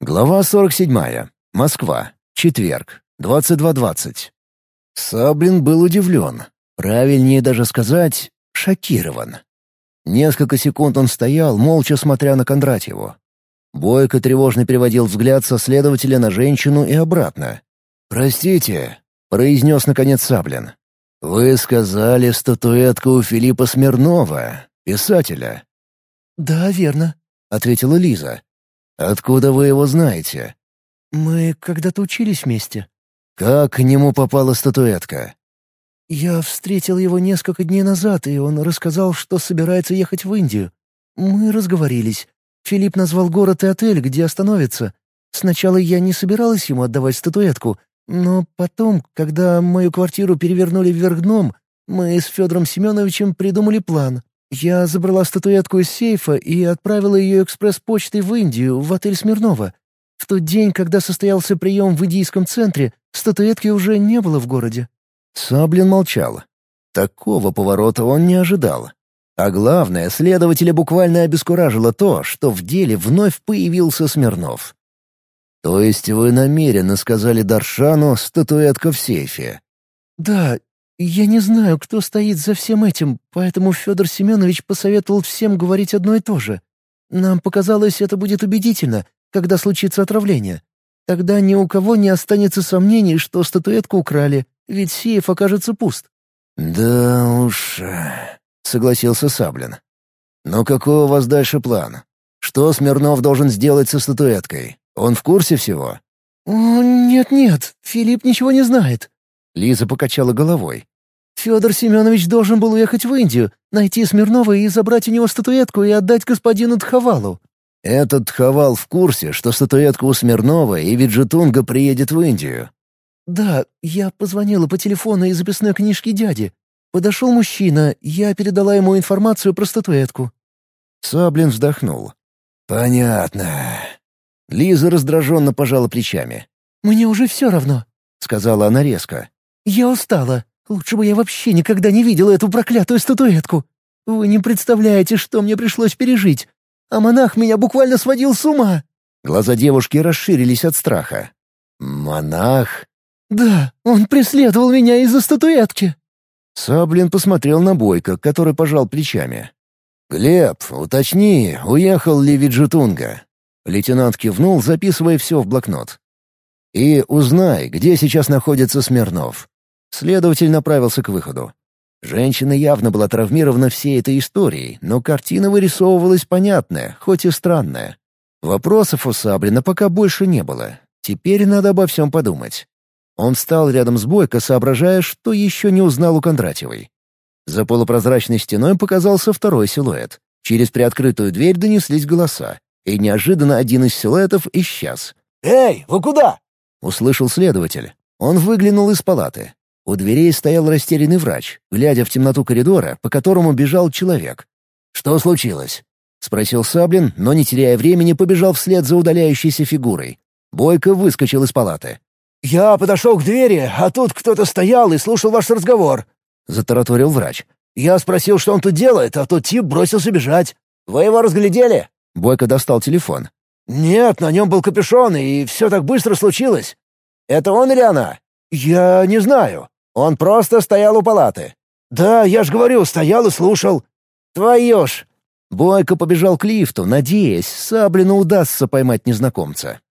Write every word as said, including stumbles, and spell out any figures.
Глава сорок седьмая. Москва. Четверг. двадцать два двадцать. Саблин был удивлен. Правильнее даже сказать, шокирован. Несколько секунд он стоял, молча смотря на Кондратьеву. Бойко тревожно переводил взгляд со следователя на женщину и обратно. «Простите», — произнес наконец Саблин. «Вы сказали, статуэтка у Филиппа Смирнова, писателя». «Да, верно», — ответила Лиза. «Откуда вы его знаете?» «Мы когда-то учились вместе». «Как к нему попала статуэтка?» «Я встретил его несколько дней назад, и он рассказал, что собирается ехать в Индию. Мы разговорились. Филипп назвал город и отель, где остановится. Сначала я не собиралась ему отдавать статуэтку, но потом, когда мою квартиру перевернули вверх дном, мы с Федором Семеновичем придумали план. Я забрала статуэтку из сейфа и отправила ее экспресс-почтой в Индию, в отель Смирнова. В тот день, когда состоялся прием в индийском центре, статуэтки уже не было в городе». Саблин молчал. Такого поворота он не ожидал. А главное, следователя буквально обескуражило то, что в деле вновь появился Смирнов. «То есть вы намеренно сказали Даршану «статуэтка в сейфе»?» «Да, я не знаю, кто стоит за всем этим, поэтому Федор Семенович посоветовал всем говорить одно и то же. Нам показалось, это будет убедительно, когда случится отравление. Тогда ни у кого не останется сомнений, что статуэтку украли, ведь сейф окажется пуст». «Да уж», — согласился Саблин. «Но какой у вас дальше план? Что Смирнов должен сделать со статуэткой? Он в курсе всего?» «О, нет-нет, Филипп ничего не знает». Лиза покачала головой. «Федор Семенович должен был уехать в Индию, найти Смирнова и забрать у него статуэтку и отдать господину Тхавалу». «Этот Тхавал в курсе, что статуэтка у Смирнова и Виджетунга приедет в Индию?» «Да, я позвонила по телефону из записной книжки дяди. Подошел мужчина, я передала ему информацию про статуэтку». Саблин вздохнул. «Понятно». Лиза раздраженно пожала плечами. «Мне уже все равно», — сказала она резко. «Я устала. Лучше бы я вообще никогда не видела эту проклятую статуэтку. Вы не представляете, что мне пришлось пережить. А монах меня буквально сводил с ума». Глаза девушки расширились от страха. «Монах?» «Да, он преследовал меня из-за статуэтки». Саблин посмотрел на Бойко, который пожал плечами. «Глеб, уточни, уехал ли Виджетунга?» Лейтенант кивнул, записывая все в блокнот. «И узнай, где сейчас находится Смирнов». Следователь направился к выходу. Женщина явно была травмирована всей этой историей, но картина вырисовывалась понятная, хоть и странная. Вопросов у Саблина пока больше не было. Теперь надо обо всем подумать. Он встал рядом с Бойко, соображая, что еще не узнал у Кондратьевой. За полупрозрачной стеной показался второй силуэт. Через приоткрытую дверь донеслись голоса, и неожиданно один из силуэтов исчез. «Эй, вы куда?» — услышал следователь. Он выглянул из палаты. У дверей стоял растерянный врач, глядя в темноту коридора, по которому бежал человек. «Что случилось?» — спросил Саблин, но, не теряя времени, побежал вслед за удаляющейся фигурой. Бойко выскочил из палаты. «Я подошел к двери, а тут кто-то стоял и слушал ваш разговор», — затараторил врач. «Я спросил, что он тут делает, а тот тип бросился бежать. Вы его разглядели?» Бойко достал телефон. «Нет, на нем был капюшон, и все так быстро случилось». «Это он или она?» «Я не знаю. Он просто стоял у палаты». «Да, я ж говорю, стоял и слушал». «Твою ж!» Бойко побежал к лифту, надеясь, Саблину удастся поймать незнакомца.